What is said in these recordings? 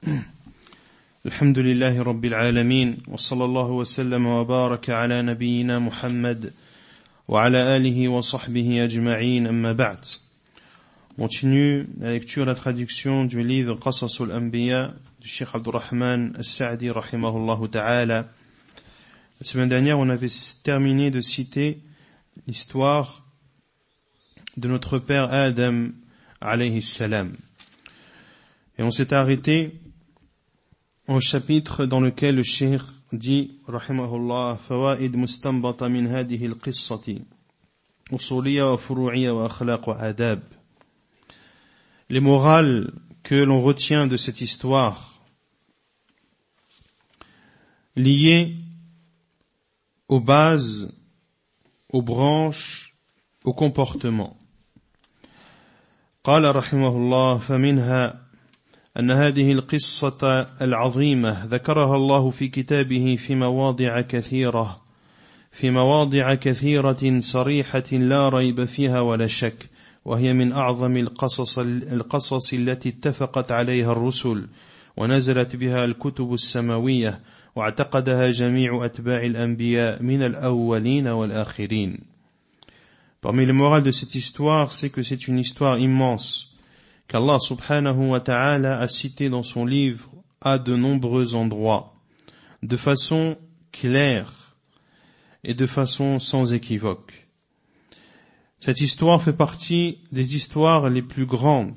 الحمد لله رب العالمين وصلى الله وسلم وبارك على نبينا محمد وعلى آله وصحبه أجمعين أما بعد. Continue la lecture, la traduction du livre Qasasul Anbiya du Cheikh Abdurrahman As-Sa'di rahimahullahu ta'ala. La semaine dernière, on avait terminé de citer l'histoire de notre père Adam alayhi salam. Et on s'est arrêté au chapitre dans lequel le Cheikh dit rahimahullah fawaid mustanbata min hadhihi al-qissati usuliyya wa furu'iyya wa akhlaq wa adab. Les morales que l'on retient de cette histoire liées aux bases, aux branches, au comportement. قال رحمه الله فمنها أن هذه القصة العظيمة ذكرها الله في كتابه في مواضع كثيرة صريحة لا ريب فيها ولا شك، وهي من أعظم القصص التي اتفقت عليها الرسل ونزلت بها الكتب السماوية واعتقدها جميع أتباع الأنبياء من الأولين والآخرين. Parmi les morales de cette histoire, c'est que c'est une histoire immense qu'Allah subhanahu wa ta'ala a citée dans son livre à de nombreux endroits, de façon claire et de façon sans équivoque. Cette histoire fait partie des histoires les plus grandes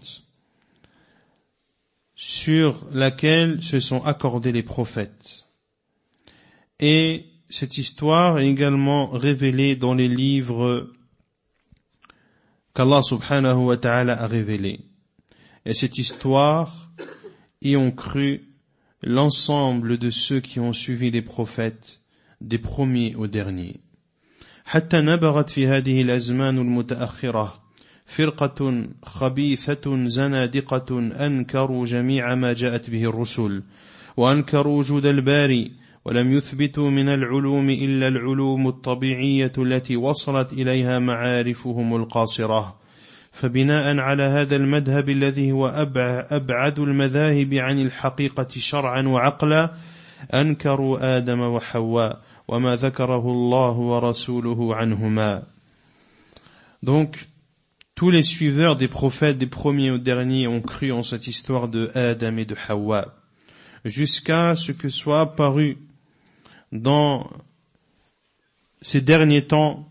sur laquelle se sont accordés les prophètes. Et cette histoire est également révélée dans les livres qu'Allah subhanahu wa ta'ala a révélés. Et cette histoire y ont cru l'ensemble de ceux qui ont suivi les prophètes, des premiers aux derniers. حتى نبغت في هذه الأزمان المتأخرة فرقة خبيثة زنادقة أنكروا جميع ما جاءت به الرسل وأنكروا وجود الباري ولم يثبتوا من العلوم إلا العلوم الطبيعية التي وصلت إليها معارفهم القاصرة. فبناء على هذا المذهب الذي هو أبعد المذاهب عن الحقيقة شرعا وعقلا أنكروا آدم وحواء وما ذكره الله ورسوله عنهما. Donc, tous les suiveurs des prophètes, des premiers aux derniers, ont cru en cette histoire de Adam et de Hawa, jusqu'à ce que soit apparu dans ces derniers temps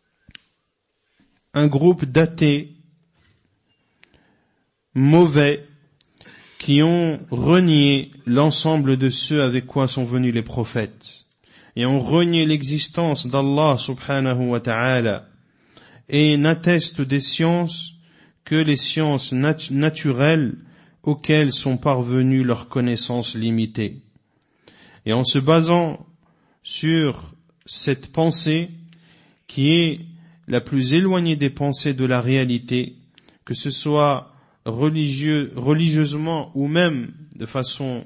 un groupe d'athées mauvais qui ont renié l'ensemble de ceux avec quoi sont venus les prophètes et ont renié l'existence d'Allah subhanahu wa ta'ala et n'attestent des sciences que les sciences naturelles auxquelles sont parvenues leurs connaissances limitées. Et en se basant sur cette pensée qui est la plus éloignée des pensées de la réalité, que ce soit religieusement ou même de façon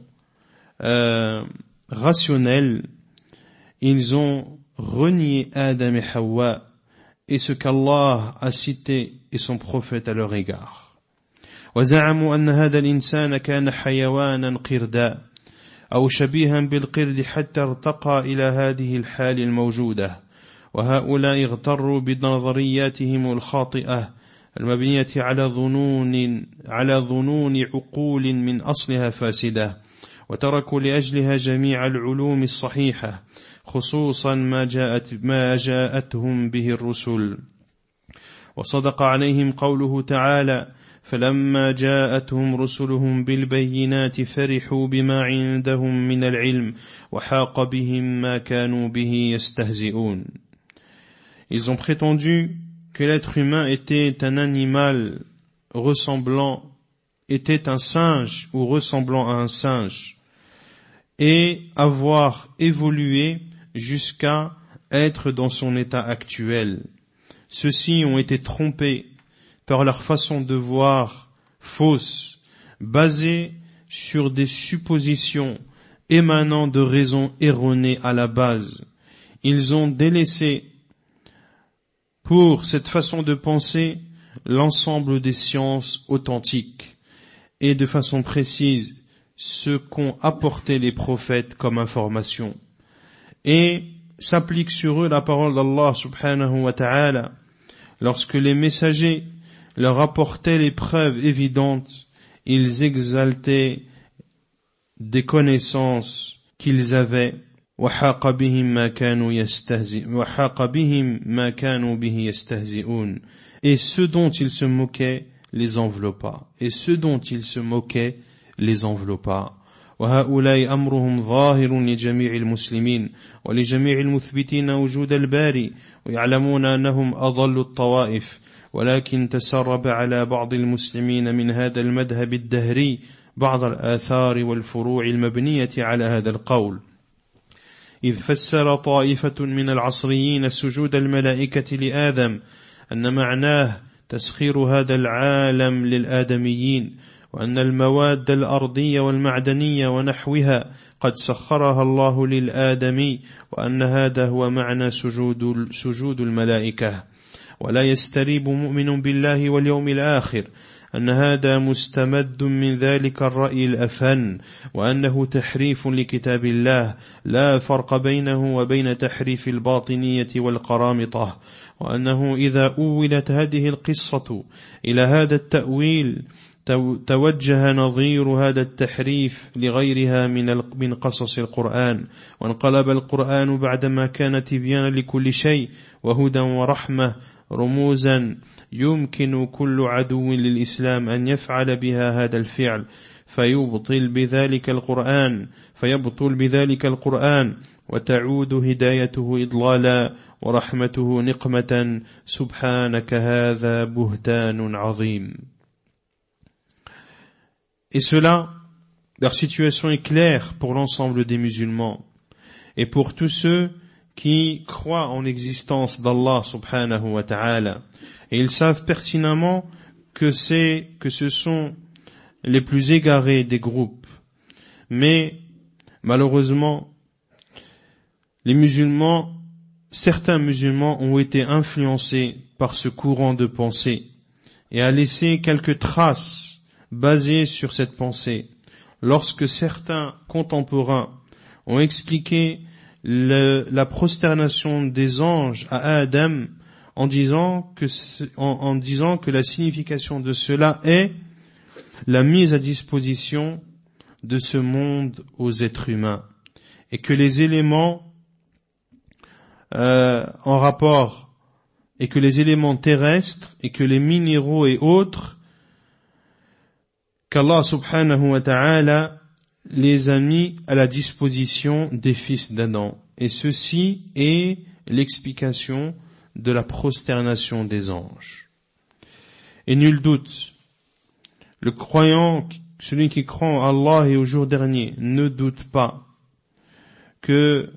rationnelle, ils ont renié Adam et Hawa et ce qu'Allah a cité et son prophète à leur égard. وزعموا أن هذا الإنسان كان حيوانا قردا أو شبيها بالقرد حتى ارتقى إلى هذه الحال الموجودة، وهؤلاء اغتروا بنظرياتهم الخاطئة المبنية على ظنون عقول من أصلها فاسدة، وتركوا لأجلها جميع العلوم الصحيحة خصوصا ما جاءتهم به الرسل. وصدق عليهم قوله تعالى فلما جاءتهم رسلهم بالبينات فرحوا بما عندهم من العلم وحاق بهم ما كانوا به يستهزئون. Ils ont prétendu que l'être humain était un animal était un singe ou ressemblant à un singe, et avoir évolué jusqu'à être dans son état actuel. Ceux-ci ont été trompés par leur façon de voir fausse, basée sur des suppositions émanant de raisons erronées à la base. Ils ont délaissé pour cette façon de penser l'ensemble des sciences authentiques et de façon précise ce qu'ont apporté les prophètes comme information et s'applique sur eux la parole d'Allah subhanahu wa ta'ala lorsque les messagers leur apportaient les preuves évidentes, ils exaltaient des connaissances qu'ils avaient. وحاق بهم ما كانوا به يستهزئون. Et ceux dont ils se moquaient les enveloppa. Et ceux dont ils se moquaient les enveloppa. وهؤلاء أمرهم ظاهر لجميع المسلمين ولجميع المثبتين وجود الباري ويعلمون أنهم أضل الطوائف ولكن تسرب على بعض المسلمين من هذا المذهب الدهري بعض الآثار والفروع المبنية على هذا القول إذ فسر طائفة من العصريين سجود الملائكة لآدم أن معناه تسخير هذا العالم للآدميين وأن المواد الأرضية والمعدنية ونحوها قد سخرها الله للآدمي وأن هذا هو معنى سجود الملائكة ولا يستريب مؤمن بالله واليوم الآخر أن هذا مستمد من ذلك الرأي الأفن وأنه تحريف لكتاب الله لا فرق بينه وبين تحريف الباطنية والقرامطة وأنه إذا أولت هذه القصة إلى هذا التأويل توجه نظير هذا التحريف لغيرها من قصص القرآن وانقلب القرآن بعدما كان تبيانا لكل شيء وهدى ورحمة رموزا يمكن كل عدو للإسلام أن يفعل بها هذا الفعل فيبطل بذلك القرآن وتعود هدايته إضلالا ورحمته نقمة سبحانك هذا بهتان عظيم. Et cela, leur situation est claire pour l'ensemble des musulmans et pour tous ceux qui croient en l'existence d'Allah subhanahu wa ta'ala. Et ils savent pertinemment que ce sont les plus égarés des groupes. Mais, malheureusement, certains musulmans ont été influencés par ce courant de pensée et a laissé quelques traces basées sur cette pensée. Lorsque certains contemporains ont expliqué la prosternation des anges à Adam en disant que la signification de cela est la mise à disposition de ce monde aux êtres humains et que les éléments en rapport et que les éléments terrestres et que les minéraux et autres qu'Allah subhanahu wa ta'ala les a mis à la disposition des fils d'Adam. Et ceci est l'explication de la prosternation des anges. Et nul doute, le croyant, celui qui croit en Allah et au jour dernier, ne doute pas que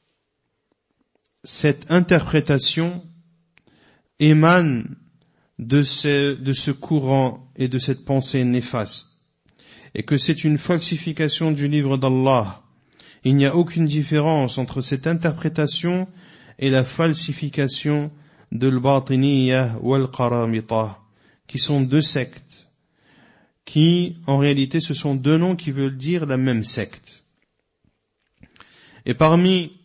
cette interprétation émane de ce courant et de cette pensée néfaste, et que c'est une falsification du livre d'Allah. Il n'y a aucune différence entre cette interprétation et la falsification de l'Batiniyah ou al-Qaramita, qui sont deux sectes, qui, en réalité, ce sont deux noms qui veulent dire la même secte. Et parmi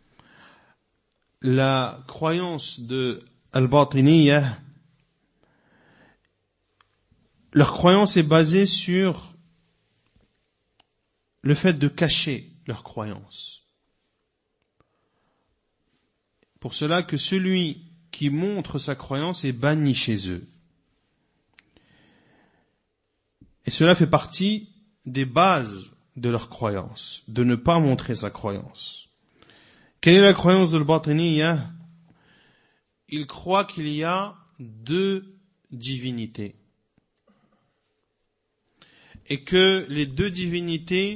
la croyance de al-Batiniyah, leur croyance est basée sur le fait de cacher leur croyance. Pour cela que celui qui montre sa croyance est banni chez eux. Et cela fait partie des bases de leur croyance, de ne pas montrer sa croyance. Quelle est la croyance de l'Batiniyah? Il croit qu'il y a deux divinités. Et que les deux divinités,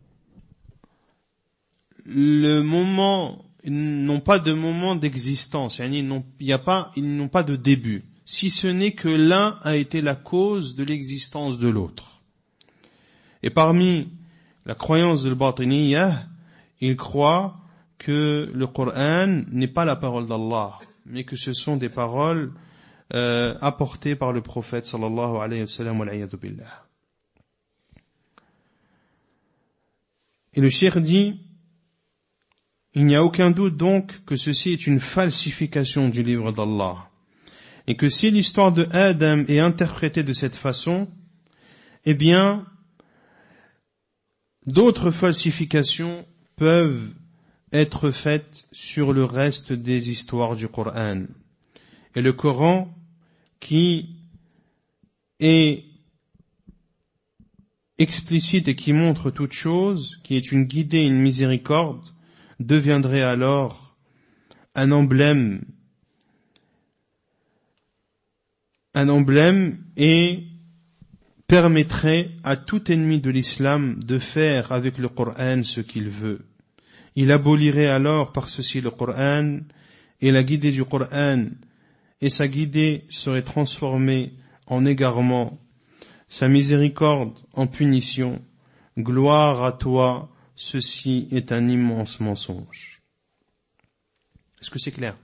ils n'ont pas de moment d'existence, ils n'ont pas de début, si ce n'est que l'un a été la cause de l'existence de l'autre. Et parmi la croyance de l'Batiniyah, ils croient que le Coran n'est pas la parole d'Allah, mais que ce sont des paroles apportées par le prophète sallallahu alayhi wa sallam wal a'yadu billah. Et le cheikh dit, il n'y a aucun doute donc que ceci est une falsification du livre d'Allah. Et que si l'histoire de Adam est interprétée de cette façon, eh bien, d'autres falsifications peuvent être faites sur le reste des histoires du Coran. Et le Coran, qui est explicite et qui montre toute chose, qui est une guidée et une miséricorde, deviendrait alors un emblème et permettrait à tout ennemi de l'islam de faire avec le Coran ce qu'il veut. Il abolirait alors par ceci le Coran et la guidée du Coran, et sa guidée serait transformée en égarement, sa miséricorde en punition. Gloire à toi, ceci est un immense mensonge. Est-ce que c'est clair?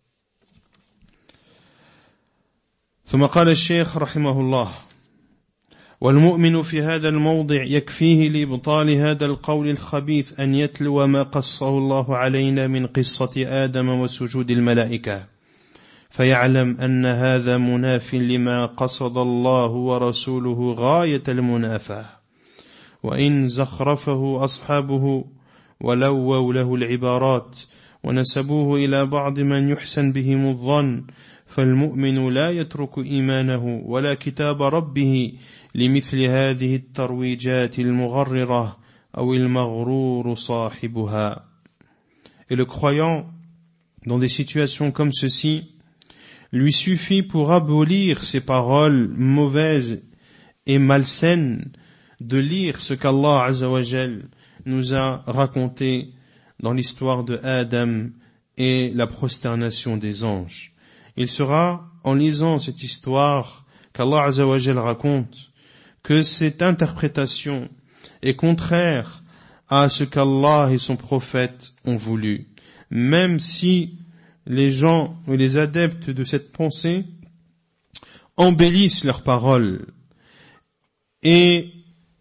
ثم قال الشيخ رحمه الله: والمؤمن في هذا الموضع يكفيه لإبطال هذا القول الخبيث أن يتلو ما قصه الله علينا من قصة آدم وسجود الملائكة، فيعلم أن هذا مناف لما قصد الله ورسوله غاية المنافاة، وإن زخرفه أصحابه ولووا له العبارات ونسبوه إلى بعض من يحسن بهم الظن، فالمؤمن لا يترك إيمانه ولا كتاب ربه لمثل هذه الترويجات المغررة أو المغرور صاحبها. Et le croyant, dans des situations comme ceci, lui suffit pour abolir ces paroles mauvaises et malsaines de lire ce qu'Allah Azza wa Jal nous a raconté dans l'histoire de Adam et la prosternation des anges. Il sera, en lisant cette histoire qu'Allah Azza wa Jal raconte, que cette interprétation est contraire à ce qu'Allah et son prophète ont voulu, même si les gens ou les adeptes de cette pensée embellissent leurs paroles et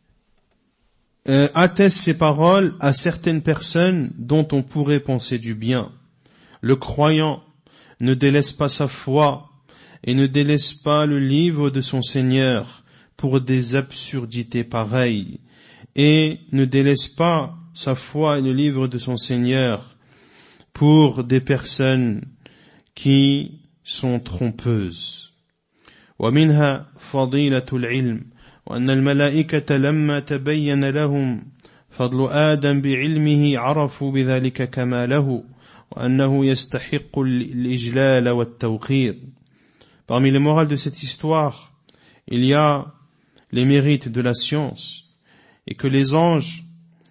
attestent ces paroles à certaines personnes dont on pourrait penser du bien. Le croyant ne délaisse pas sa foi et ne délaisse pas le livre de son Seigneur pour des absurdités pareilles, et ne délaisse pas sa foi et le livre de son Seigneur pour des personnes qui sont trompeuses. ومنها فضيلة العلم وأن الملائكة لما تبين لهم فضل آدم بعلمه عرفوا بذلك كماله وأنه يستحق الإجلال والتوقير. Parmi les morales de cette histoire, il y a les mérites de la science, et que les anges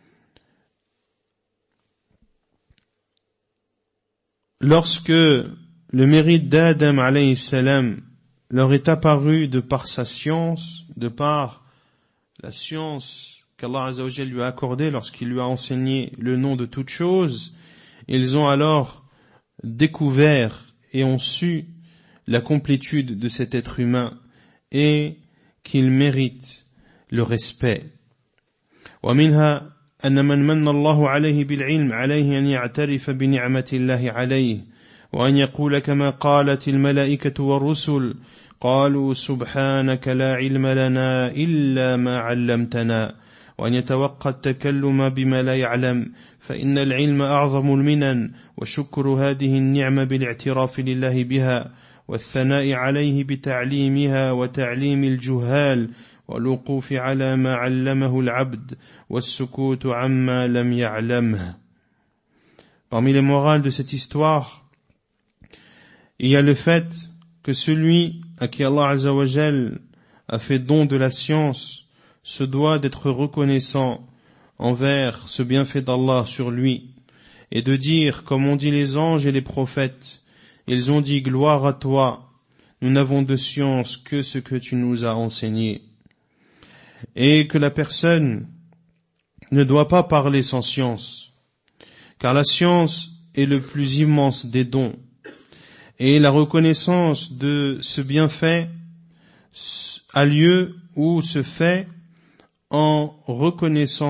lorsque le mérite d'Adam alayhi salam leur est apparu de par sa science, de par la science qu'Allah Azza wa Jalla lui a accordée lorsqu'il lui a enseigné le nom de toute chose, ils ont alors découvert et ont su la complétude de cet être humain et qu'il mérite le respect. ومنها أن من الله عليه بالعلم عليه أن يعترف بنعمة الله عليه وأن يقول كما قالت الملائكة والرسل قالوا سبحانك لا علم لنا إلا ما علمتنا وأن يتوقى التكلم بما لا يعلم فإن العلم أعظم المنن وشكر هذه النعمة بالاعتراف لله بها والثناء عليه بتعليمها وتعليم الجهال والوقوف على ما علمه العبد والسكوت عما لم يعلمه. Parmi les morales de cette histoire, il y a le fait que celui à qui Allah Azza wa Jal a fait don de la science se doit d'être reconnaissant envers ce bienfait d'Allah sur lui et de dire, comme ont dit les anges et les prophètes, ils ont dit gloire à toi, nous n'avons de science que ce que tu nous as enseigné. Et que la personne ne doit pas parler sans science, car la science est le plus immense des dons, et la reconnaissance de ce bienfait a lieu ou se fait en reconnaissant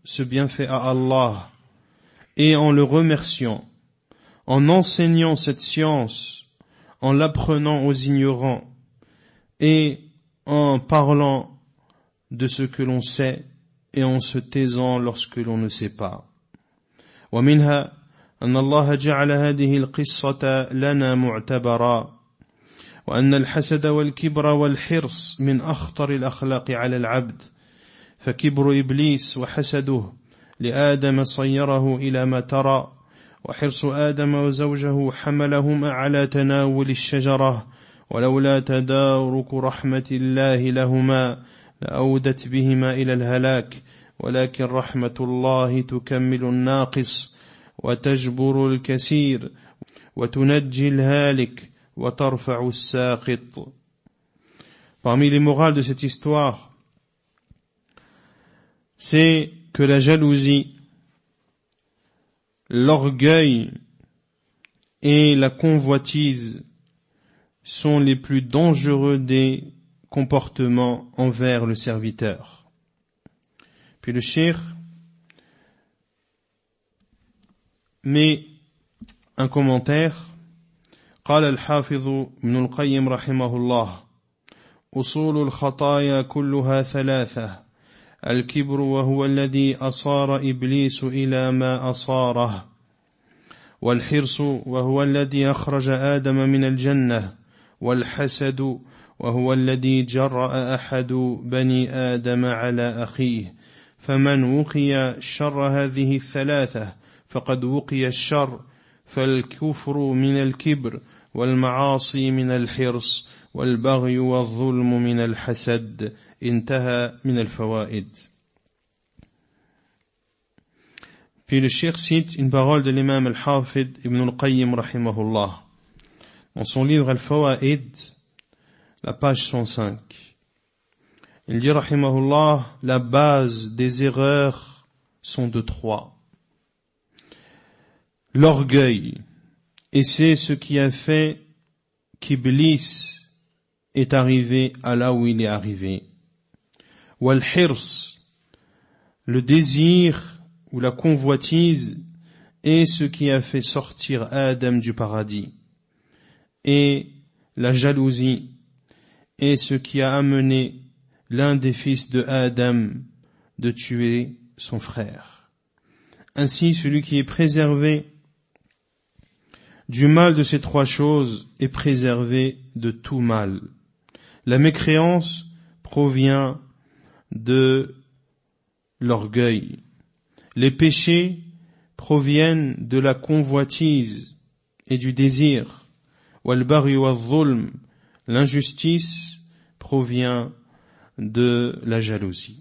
ce bienfait à Allah et en le remerciant, en enseignant cette science, en l'apprenant aux ignorants et en parlant de ce que l'on sait et en se taisant lorsque l'on ne sait pas. ومنها أن الله جعل هذه القصة لنا معتبرا وأن الحسد والكبر والحرص من أخطر الأخلاق على العبد فكبر إبليس وحسده لآدم صيره إلى ما ترى وحرص آدم وزوجه حملهما على تناول الشجرة ولولا تدارك رحمة الله لهما لأودت بهما إلى الهلاك ولكن رحمة الله تكمل الناقص وتجبر الكثير وتنجي الهالك وترفع الساقط. Parmi les morales de cette histoire, c'est que la jalousie, l'orgueil et la convoitise sont les plus dangereux des comportements envers le serviteur. Puis le cheikh met un commentaire. قال الحافظ ابن القيم رحمه الله أصول الخطايا كلها ثلاثة الكبر وهو الذي أصار إبليس إلى ما أصاره والحرص وهو الذي أخرج آدم من الجنة والحسد وهو الذي جرأ أحد بني آدم على أخيه فمن وقي شر هذه الثلاثة فقد وقي الشر فالكفر من الكبر والمعاصي من الحرص والبغي والظلم من الحسد انتهى من الفوائد. Puis le cheikh cite une parole de l'imam al-Hafid ibn al-Qayyim rahimahullah dans son livre Al-Fawaid, la page 105. Il dit rahimahullah, la base des erreurs sont de trois. L'orgueil, et c'est ce qui a fait qu'Iblis est arrivé à là où il est arrivé. Wal-hirs, le désir ou la convoitise est ce qui a fait sortir Adam du paradis. Et la jalousie est ce qui a amené l'un des fils de Adam de tuer son frère. Ainsi, celui qui est préservé du mal de ces trois choses est préservé de tout mal. La mécréance provient de l'orgueil. Les péchés proviennent de la convoitise et du désir. Wal-baghi wal-zulm, l'injustice provient de la jalousie.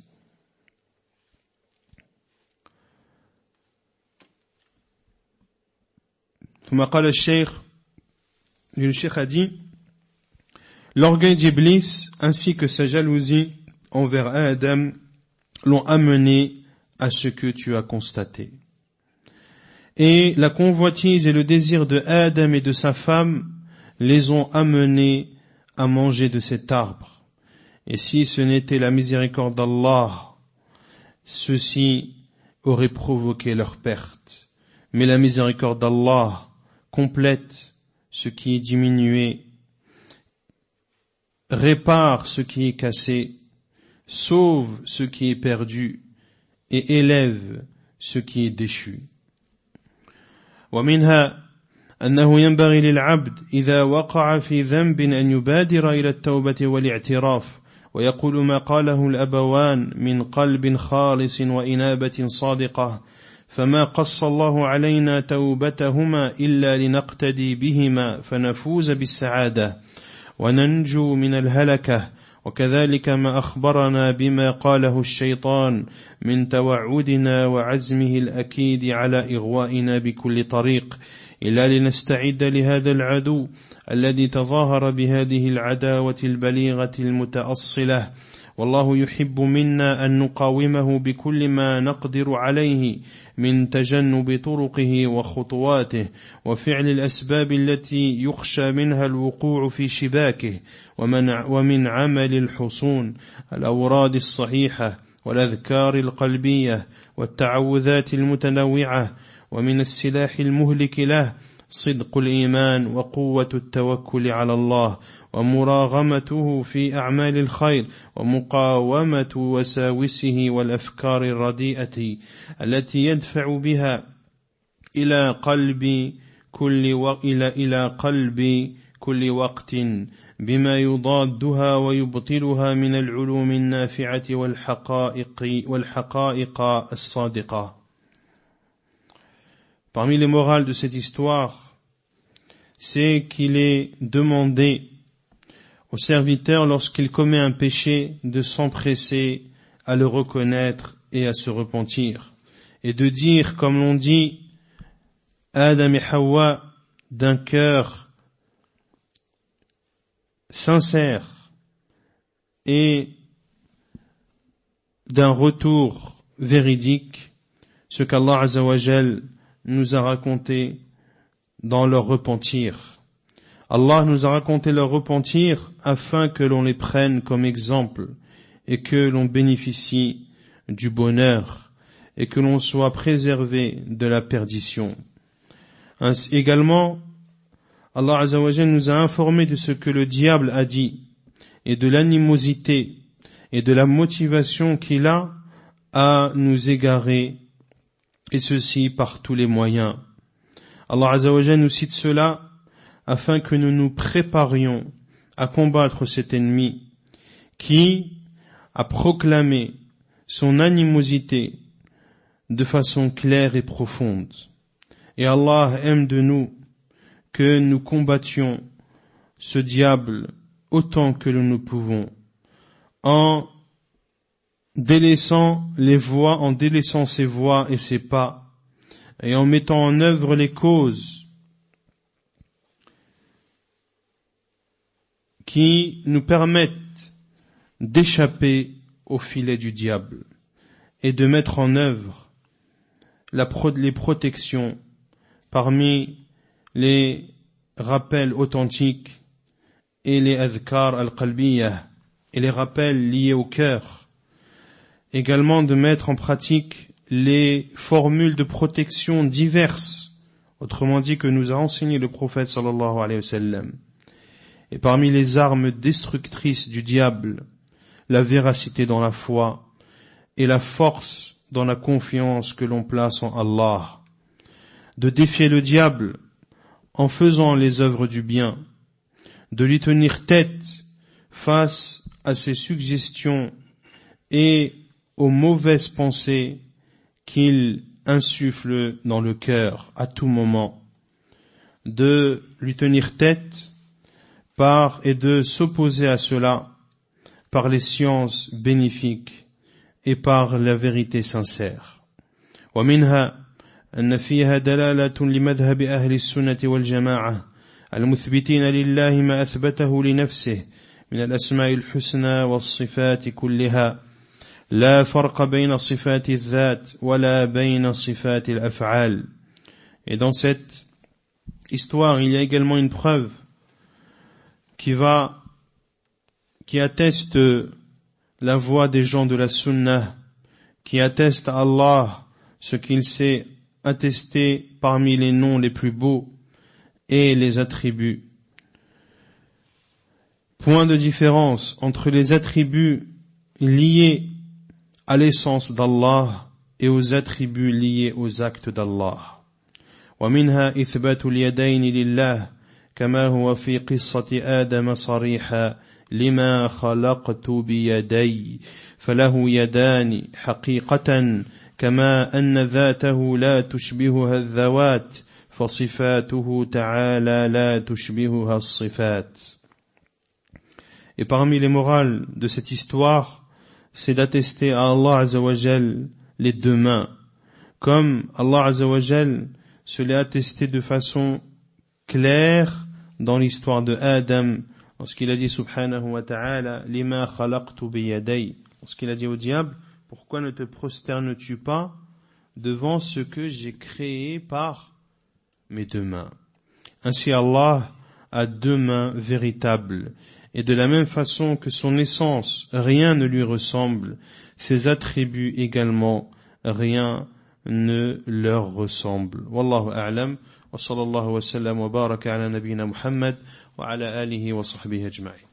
ثم قال الشيخ, le cheikh a dit, l'orgueil d'Iblis ainsi que sa jalousie envers Adam l'ont amené à ce que tu as constaté. Et la convoitise et le désir de Adam et de sa femme les ont amenés à manger de cet arbre. Et si ce n'était la miséricorde d'Allah, ceci aurait provoqué leur perte. Mais la miséricorde d'Allah complète ce qui est diminué, répare ce qui est cassé, sauve ce qui est perdu et élève ce qui est déchu. ومنها أنه ينبغي للعبد إذا وقع في ذنب أن يبادر إلى التوبة والاعتراف ويقول ما قاله الأبوان من قلب خالص وإنابة صادقة فما قص الله علينا توبتهما إلا لنقتدي بهما فنفوز بالسعادة وننجو من الهلكة وكذلك ما أخبرنا بما قاله الشيطان من توعدنا وعزمه الأكيد على إغوائنا بكل طريق إلا لنستعد لهذا العدو الذي تظاهر بهذه العداوة البليغة المتأصلة والله يحب منا أن نقاومه بكل ما نقدر عليه من تجنب طرقه وخطواته وفعل الأسباب التي يخشى منها الوقوع في شباكه ومن عمل الحصون الأوراد الصحيحة والأذكار القلبية والتعوذات المتنوعة ومن السلاح المهلك له صدق الإيمان وقوة التوكل على الله ومراغمته في أعمال الخير ومقاومة وساوسه والأفكار الرديئة التي يدفع بها إلى قلب كل وقت بما يضادها ويبطلها من العلوم النافعة والحقائق الصادقة. Parmi les morales de cette histoire, c'est qu'il est demandé au serviteur, lorsqu'il commet un péché, de s'empresser à le reconnaître et à se repentir, et de dire, comme l'on dit, Adam et Hawa, d'un cœur sincère et d'un retour véridique, ce qu'Allah Azza wa Jal nous a raconté dans leur repentir. Allah nous a raconté leur repentir afin que l'on les prenne comme exemple et que l'on bénéficie du bonheur et que l'on soit préservé de la perdition. Ainsi, également, Allah Azza wa Jal nous a informé de ce que le diable a dit et de l'animosité et de la motivation qu'il a à nous égarer, et ceci par tous les moyens. Allah Azza wa Jal nous cite cela afin que nous nous préparions à combattre cet ennemi qui a proclamé son animosité de façon claire et profonde. Et Allah aime de nous que nous combattions ce diable autant que nous pouvons, en délaissant ses voies et ses pas, et en mettant en œuvre les causes qui nous permettent d'échapper au filet du diable et de mettre en œuvre les protections parmi les rappels authentiques et les adhkar al-qalbiyah et les rappels liés au cœur. Également de mettre en pratique les formules de protection diverses, autrement dit que nous a enseigné le prophète sallallahu alayhi wa sallam. Et parmi les armes destructrices du diable, la véracité dans la foi et la force dans la confiance que l'on place en Allah. De défier le diable en faisant les œuvres du bien, de lui tenir tête face à ses suggestions et aux mauvaises pensées qu'il insuffle dans le cœur à tout moment, de lui tenir tête et de s'opposer à cela par les sciences bénéfiques et par la vérité sincère. ومنها أن فيها دلالة لمذهب أهل السنة والجماعة المثبتين لله ما أثبته لنفسه من الأسماء الحسنى والصفات كلها لا فرق بين صفات الذات ولا بين صفات الأفعال. Et dans cette histoire, il y a également une preuve qui atteste la voix des gens de la Sunnah, qui atteste à Allah ce qu'il s'est attesté parmi les noms les plus beaux et les attributs. Point de différence entre les attributs liés à l'essence d'Allah et aux attributs liés aux actes d'Allah. ومنها إثبات اليدين لله كما هو في قصة آدم صريحا لما خلقت بيدي فله يدان حقيقة كما أن ذاته لا تشبهها الذوات فصفاته تعالى لا تشبهها الصفات. Et parmi les morales de cette histoire, c'est d'attester à Allah Azza wa Jal les deux mains, comme Allah Azza wa Jal se l'est attesté de façon claire dans l'histoire de Adam, lorsqu'il a dit subhanahu wa ta'ala lima khalaqtu biyaday, lorsqu'il a dit au diable, pourquoi ne te prosternes-tu pas devant ce que j'ai créé par mes deux mains? Ainsi Allah a deux mains véritables Et de la même façon que son essence, rien ne lui ressemble, ses attributs également, rien ne leur ressemble. Wallahu a'lam, wa sallallahu wa sallam wa baraka ala nabiyyina Muhammad wa ala alihi wa sahbihi ajma'in.